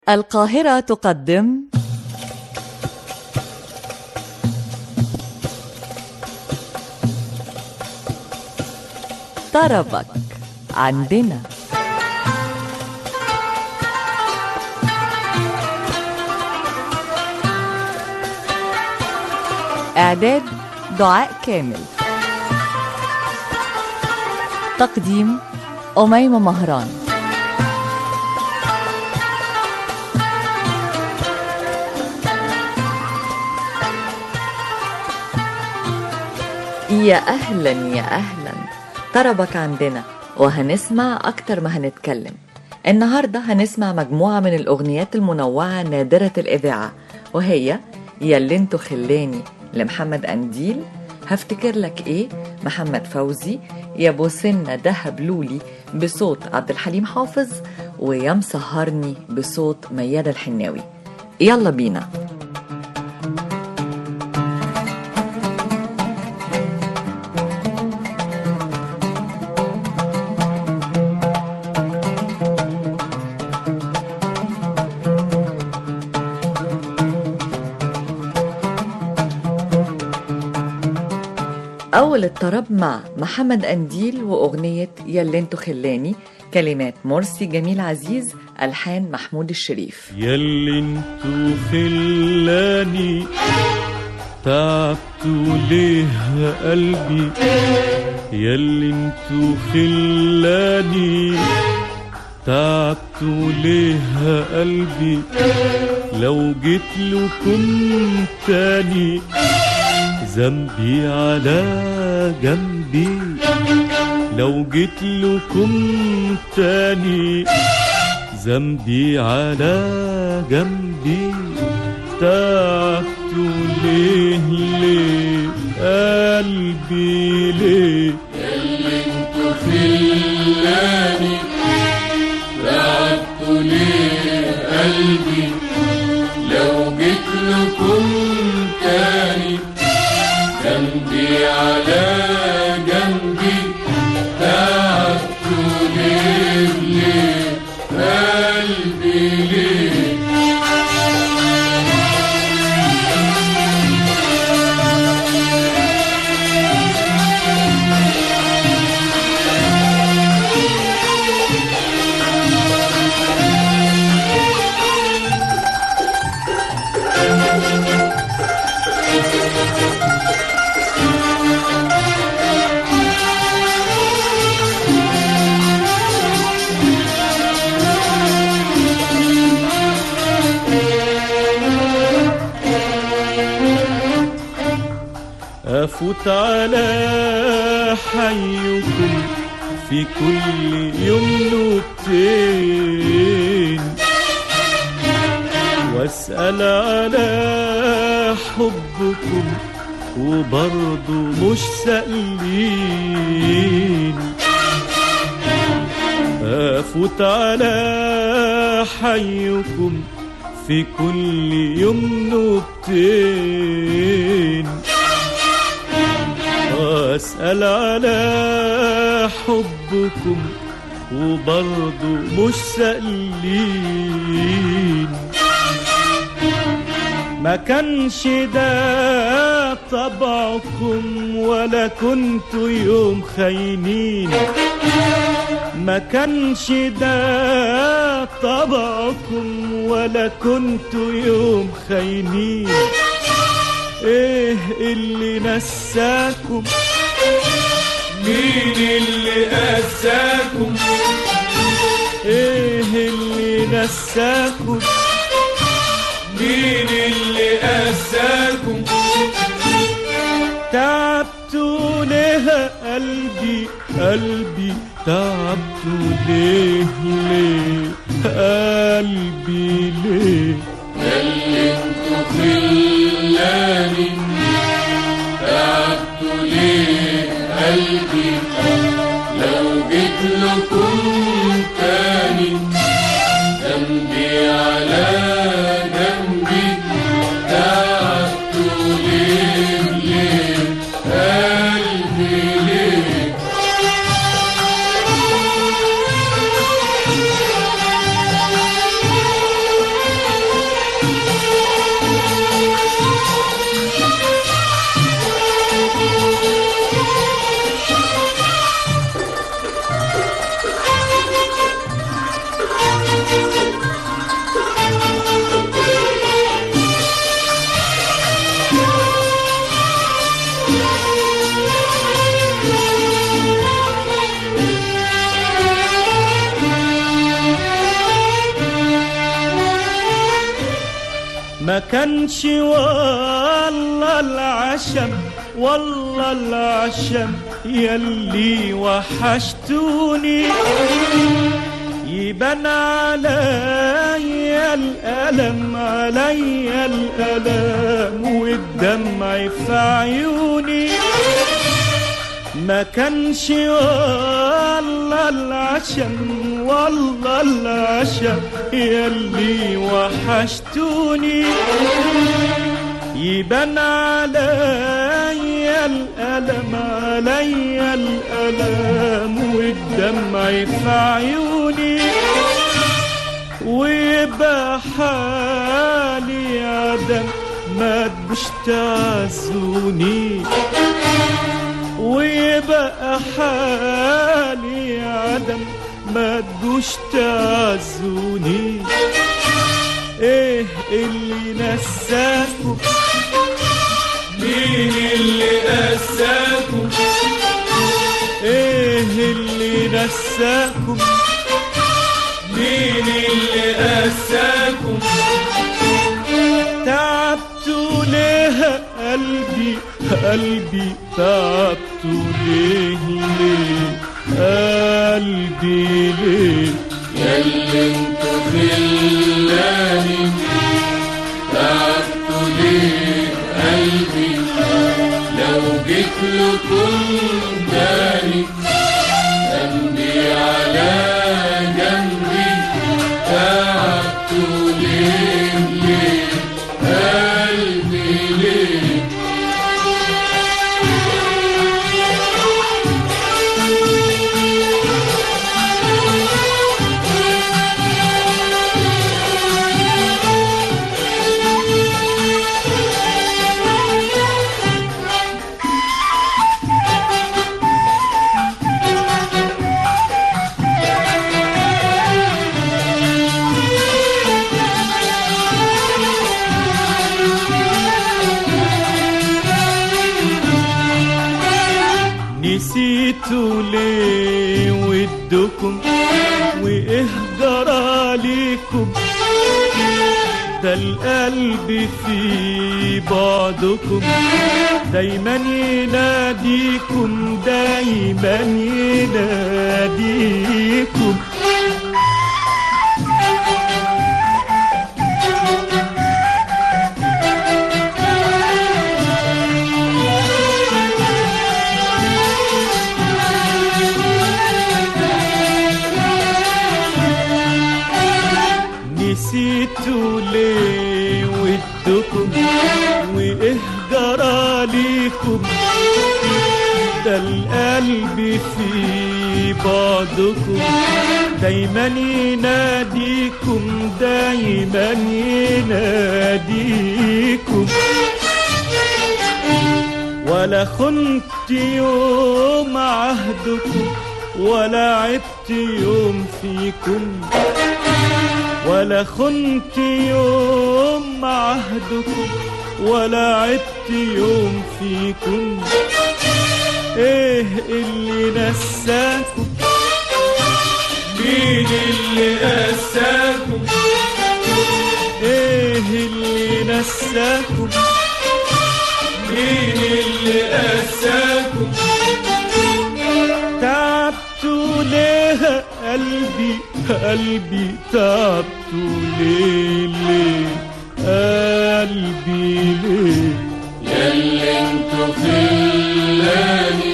القاهرة تقدم طربك عندنا. إعداد دعاء كامل. تقديم أميمة مهران. يا أهلا يا أهلا، طربك عندنا وهنسمع أكتر ما هنتكلم. النهاردة هنسمع مجموعة من الأغنيات المنوعة نادرة الإذاعة، وهي ياللي انتو خلاني لمحمد قنديل، هفتكر لك ايه محمد فوزي، يا بوسنة دهب لولي بصوت عبد الحليم حافظ، ويا مسهرني بصوت ميادة الحناوي. يلا بينا. أول الطرب مع محمد قنديل وأغنية ياللي انتو خلاني، كلمات مرسي جميل عزيز، ألحان محمود الشريف. ياللي انتو خلاني تعبتوا ليه قلبي، ياللي انتو خلاني تعبتوا ليه قلبي، لو جيت لكم تاني ذنبي على جنبي، لو جيت لكم تاني ذنبي على جنبي، تعبتوا ليه ليه قلبي ليه، ياللي انتو خلاني تعبتوا ليه قلبي، لو جيت لكم تاني جنبي على جنبي، تعبتوا ليه ليه قلبي ليه. أفوت على حيكم في كل يوم نوبتين، واسأل على حبكم وبرضو مش سألين، أفوت على حيكم في كل يوم نوبتين، واسأل على حبكم وبرضو مش سألين، ما كانش ده طبعكم ولا كنتوا يوم خاينين، ما كانش ده طبعكم ولا كنتوا يوم خاينين، ايه اللي نساكم، مين اللي قساكم، ايه اللي نساكم، مين اللي قساكم، تعبتوا ليه قلبي قلبي، تعبتوا ليه ليه قلبي ليه، ياللي انتو خلاني تعبتوا ليه قلبي، لو جيت لكم تاني ذنبي على جنبي، تعبتوا ليه ليه قلبي ليه. ما كانش والله العشم، والله العشم يلي وحشتوني، يبان عليا الألم، عليا الألم والدمع في عيوني. ما كانش والله العشم، والله العشم يلي وحشتوني، يبان عليا الألم، عليا الألم والدمع في عيوني، ويبقى حالي عدم ما تبوش تعزوني، ويبقى حالي عدم ما تجوش تعزوني. ايه اللي نساكم؟ مين اللي نساكم؟ ايه اللي نساكم؟ مين اللي نساكم؟ تعبتوا ليه قلبي، قلبي تعبتوا ليه، ليه قلبي ليه؟ ياللي انتوا خلاني تعبتوا ليه قلبي، لو جيت لكم تاني ذنبي على جنبي، تعبتوا ليه ليه قلبي ليه؟ نسيتوا ليه ودكم، وايه جرى ليكم؟ ده القلب في بعضكم دايما يناديكم، دايما يناديكم. نسيتوا ليه ودكم، وايه جرى ليكم؟ ده القلب في بعضكم دايما يناديكم، دايما يناديكم. ولا خنت يوم عهدكم، ولا عبت يوم فيكم، ولا خنت يوم عهدكم، ولا عدت يوم فيكم. ايه اللي نساكم؟ مين اللي نساكم؟ ايه اللي نساكم؟ مين اللي نساكم؟ تعبتوا ليه قلبي، قلبي تعبتوا ليه، ليه قلبي ليه؟ ياللي انتوا خلاني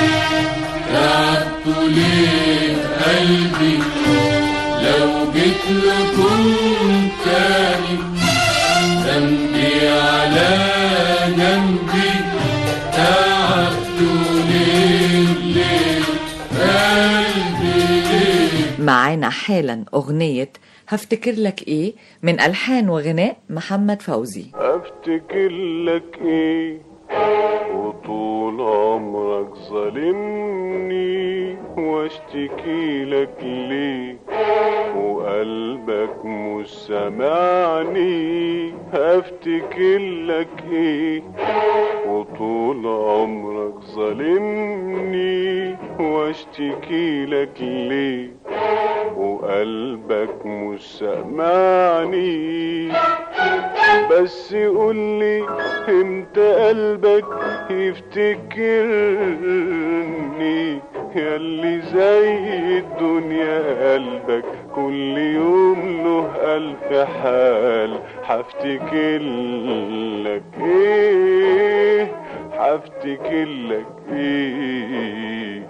تعبتوا ليه قلبي، لو جيت لكم تاني ذنبي على جنبي، تعبتوا ليه ليه قلبي ليه؟ معانا حالا أغنية هفتكر لك إيه من ألحان وغناء محمد فوزي. افتكر لك ايه وطول عمرك ظالمني، واشتكي لك ليه وقلبك مش سامعني. افتكر لك ايه وطول عمرك ظالمني، واشتكي لك ليه وقلبك مش سامعني. بس قولي امتى قلبك يفتكرني، ياللي زي الدنيا قلبك كل يوم له ألف حال. هفتكرلك ايه، هفتكرلك ايه.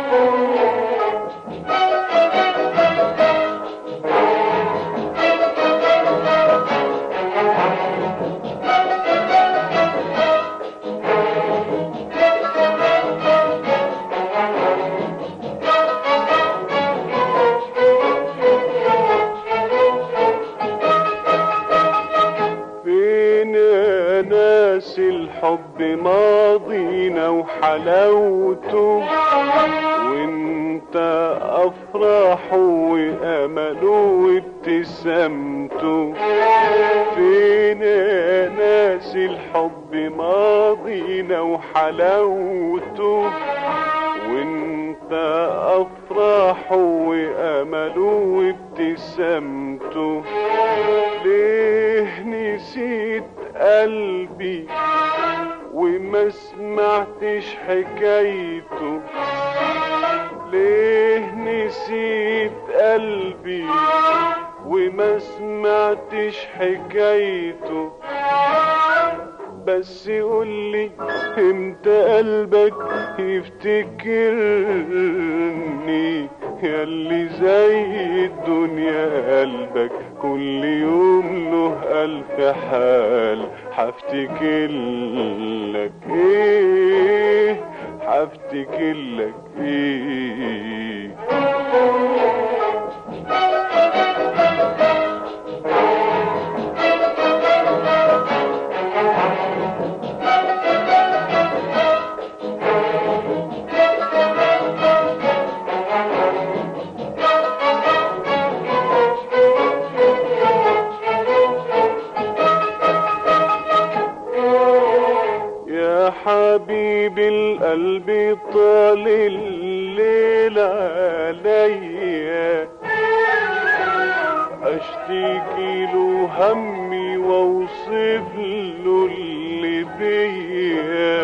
الحب ماضينا وحلاوته، وانت افراحه وامله وابتسامته. فين يا ناس الحب ماضينا وحلاوته، وانت افراحه وامله وابتسامته. ليه نسيت قلبي وما سمعتش حكايته؟ ليه نسيت قلبي وما سمعتش حكايته؟ بس قولي امتى قلبك يفتكرني، ياللي زي الدنيا قلبك كل يوم له ألف حال. هفتكرلك ايه، هفتكرلك ايه. حبيبي القلب طال الليل عليا، اشتكي له همي واوصف له اللي بيا.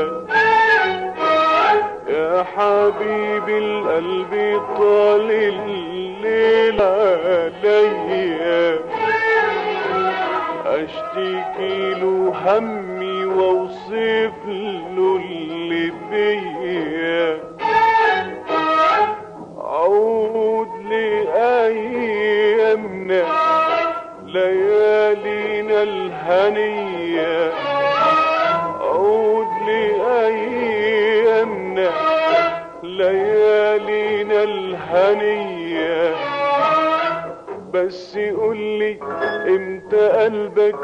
يا حبيبي القلب طال الليل عليا، اشتكي له همي واوصف له اللي بيا. عود لأيامنا ليالينا الهنية، عود لأيامنا ليالينا الهنية. بس قولي امتى قلبك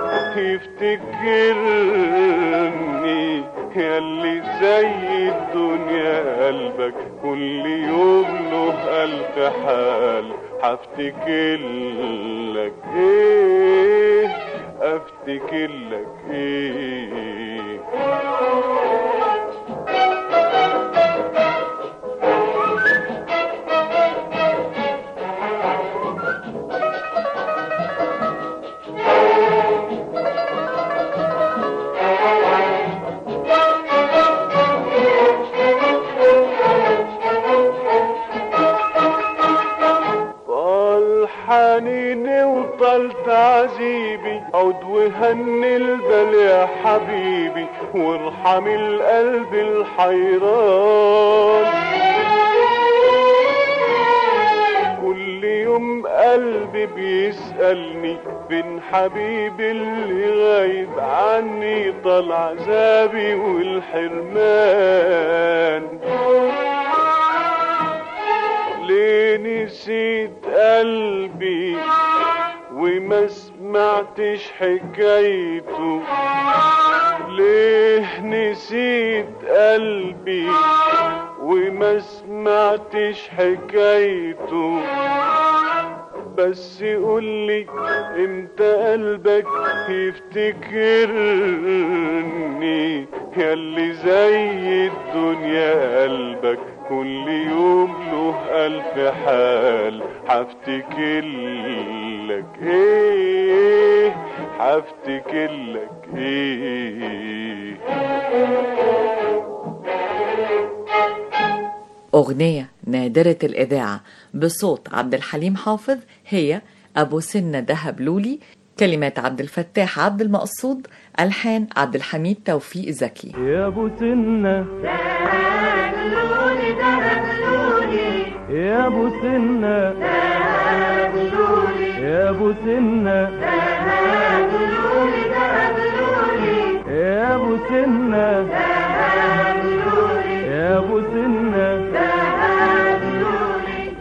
يفتكرني، ياللي زي الدنيا قلبك كل يوم له ألف حال. هفتكرلك ايه، افتكرلك ايه. حنيني وطال تعذيبي، عود وهني البال يا حبيبي، وارحم القلب الحيران. كل يوم قلبي بيسألني فين حبيبي اللي غايب عني، طال عذابي والحرمان. ليه نسيت قلبي وما سمعتش حكايته؟ ليه نسيت قلبي وما سمعتش حكايته؟ بس قولي امتى قلبك يفتكرني، ياللي زي الدنيا قلبك كل يوم له ألف حال. هفتكرلك ايه، هفتكرلك ايه. أغنية نادرة الإذاعة بصوت عبد الحليم حافظ هي أبو سنة دهب لولي، كلمات عبد الفتاح عبد المقصود، ألحان عبد الحميد توفيق زكي. يا ابو سنة دهب لولي دهب لولي يا ابو سنة دهب لولي يا ابو سنة دهب لولي دهب لولي يا ابو سنة دهب لولي يا ابو سنة دهب لولي.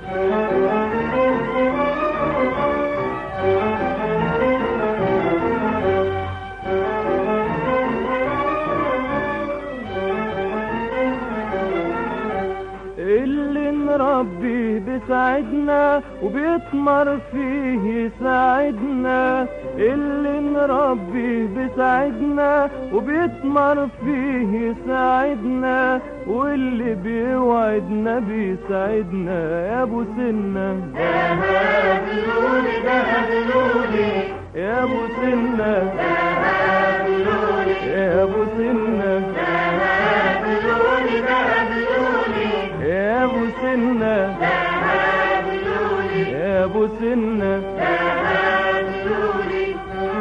اللي نربيه بيساعدنا وبيثمر فيه يساعدنا، اللي نربيه بيساعدنا وبيثمر فيه يساعدنا، واللي بيوعدنا بيساعدنا. يا ابو سنة دهب لولي دهب لولي يا ابو سنة دهب لولي يا ابو سنة دهب لولي دهب لولي يا ابو سنة دهب لولي يا ابو سنة دهب لولي.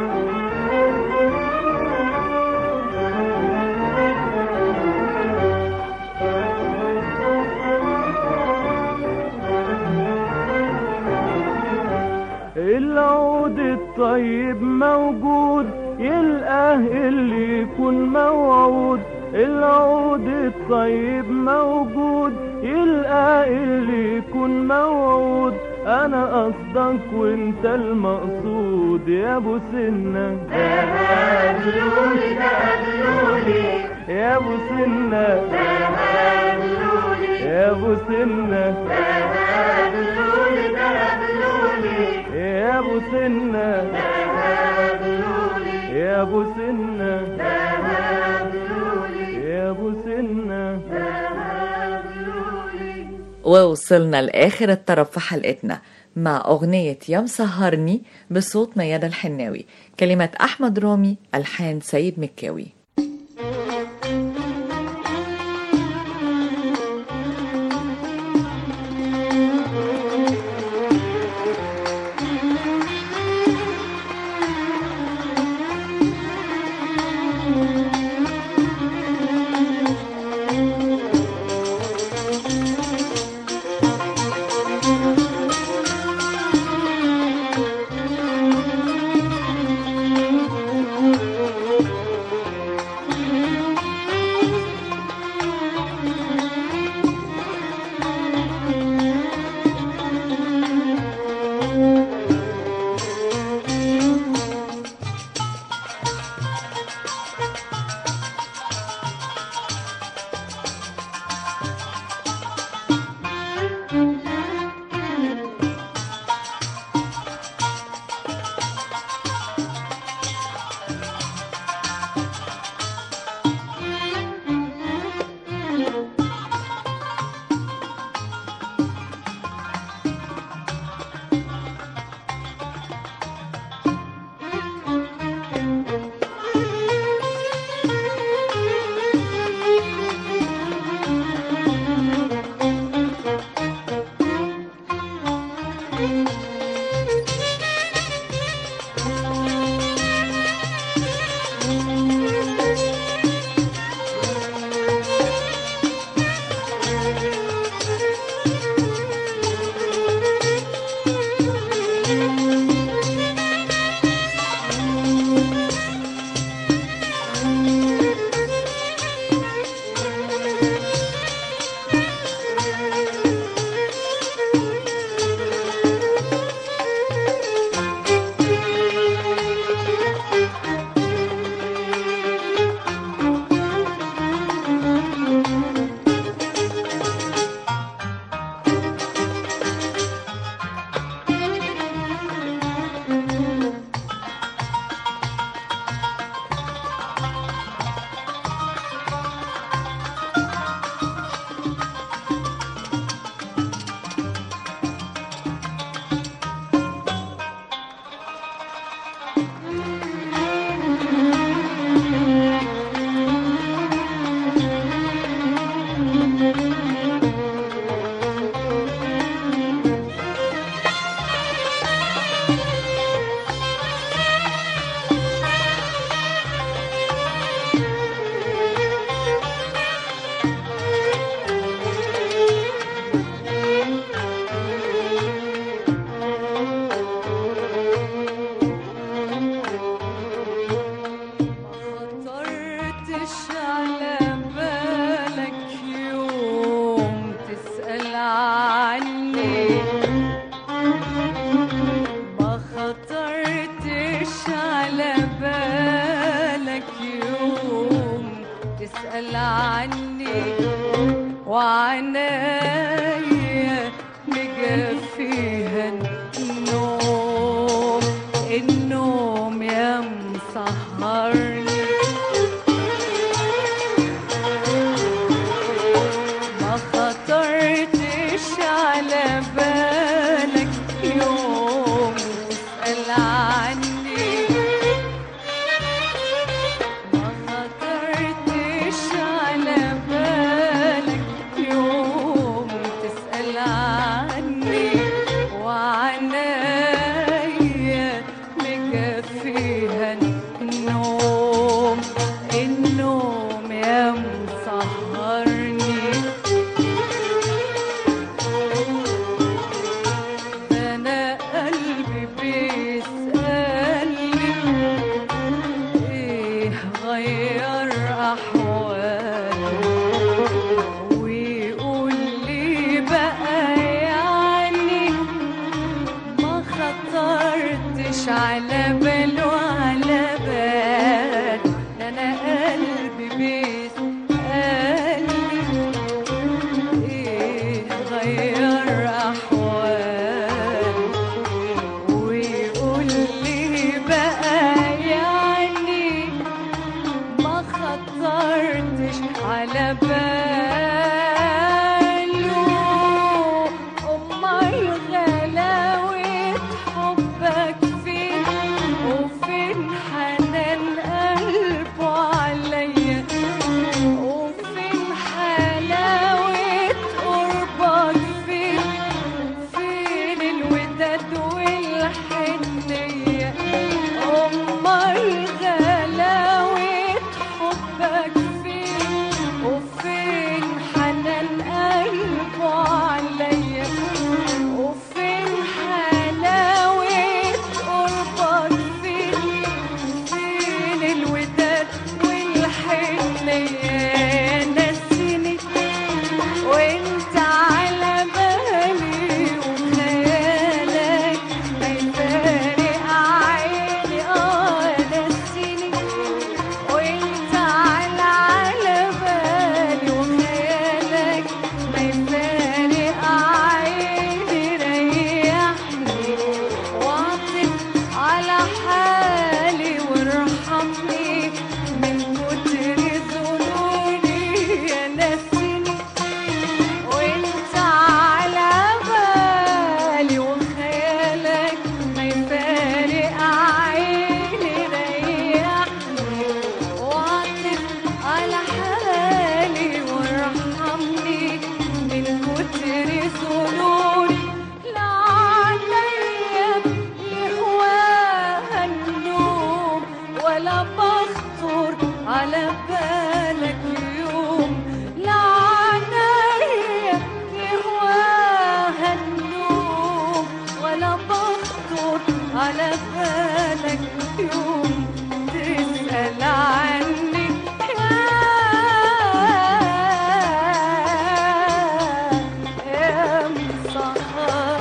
العود الطيب موجود يلقاه اللي يكون موعود، العود الطيب موجود يلقاه اللي يكون موعود. انا قصدك وانت المقصود. يا ابو سنة دهب لولي دهب لولي يا ابو سنة دهب لولي يا ابو سنة دهب لولي دهب لولي يا ابو سنة دهب لولي يا ابو سنة دهب لولي يا ابو سنة. دهب لولي. ووصلنا لآخر الطرف في حلقتنا مع أغنية يا مسهرني بصوت ميادة الحناوي، كلمات أحمد رامي، ألحان سيد مكاوي. وعنايا مجفيها النوم، النوم يا مسهرني. ما خطرتش على بالك يوم تسأل عني، ما خطرتش على بالك يوم تسأل عني. وعنايا مجفيها النوم، النوم يا مسهرني. أنا قلبي بيسألني إيه غير أحوالي، ويقول لي بقى يعني ما خطرتش على باله على بال. أنا قلبي بيسألني إيه غير أحوالي، ويقول لي بقى يعني ما خطرتش على باله. أمال غلاوة حبك فين، وفين حنان قلبه عليا، وفين حلاوة قربك فين، فين الوداد والحنية. أمال غلاوة حبك فين، وفين حنان قلبه عليا، وفين حلاوة قربك فين، فين الوداد والحنية. نسيني وانت على بالي، وخيالك ما يفارق عيني. نسيني وانت على بالي، وخيالك ما يفارق عيني. ريحني واعطف على حالي، وارحمني من كتر ظنوني. نسيني وانت على بالي، وخيالك ما يفارق عيني. ريحني واعطف على حالي، وارحمني من كتر ظنوني. لا عليا يهواها النوم، ولا بخطر على بالك يوم. لا عليا يهواها النوم، ولا بخطر على بالك يوم تسأل عني. يا مسهر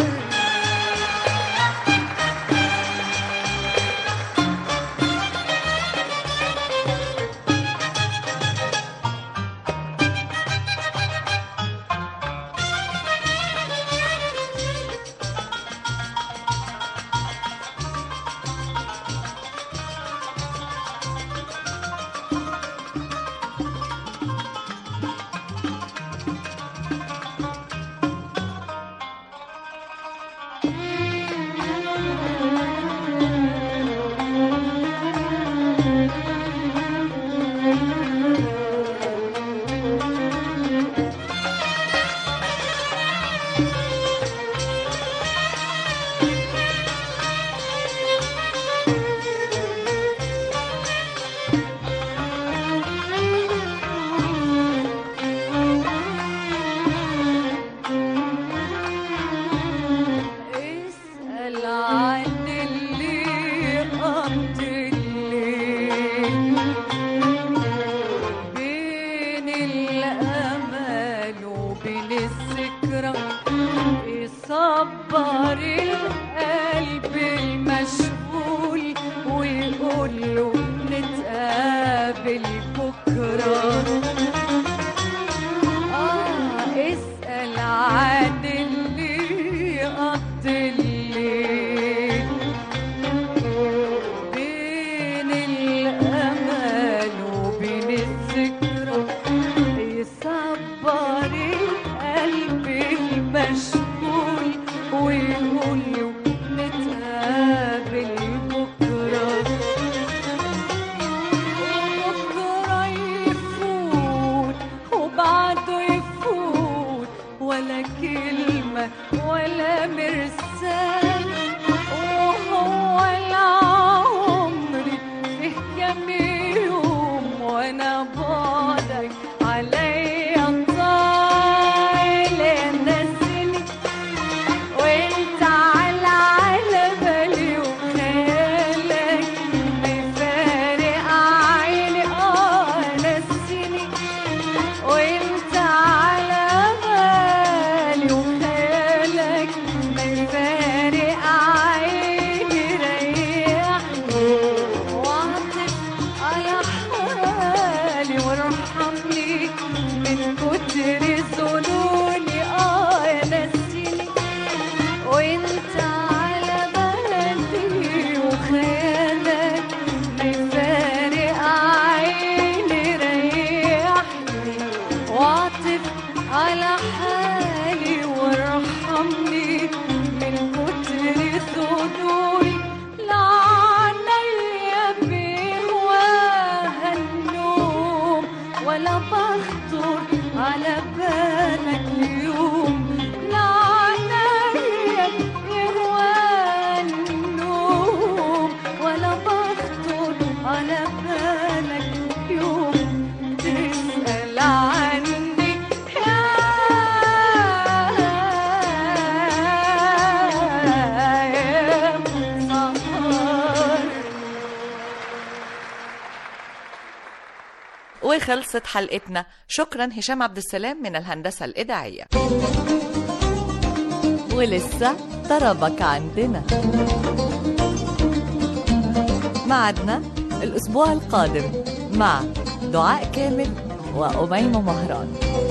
أيام يوم وأنا بعدك عليا طايل نسيني وأنت على بالي وخيالك بيفارق عيني نسيني وأنت على بالي وخيالك بيفارق عيني ريحني واعطف على حالي وارحمني من كتر ظنوني نسيني وانت على بالي وخيالك بيفارق عيني ريحني واعطف على حالي وارحمني من كتر ظنوني لا عنيا بهواها النوم ولا بخطر على بالك اليوم لا عنيا بهواها النوم ولا بخطر على بالك اليوم تسأل عني يا سهر. وخلصت حلقتنا. شكرا هشام عبد السلام من الهندسة الإذاعية. ولسه طربك عندنا، معدنا الأسبوع القادم مع دعاء كامل وأميمة مهران.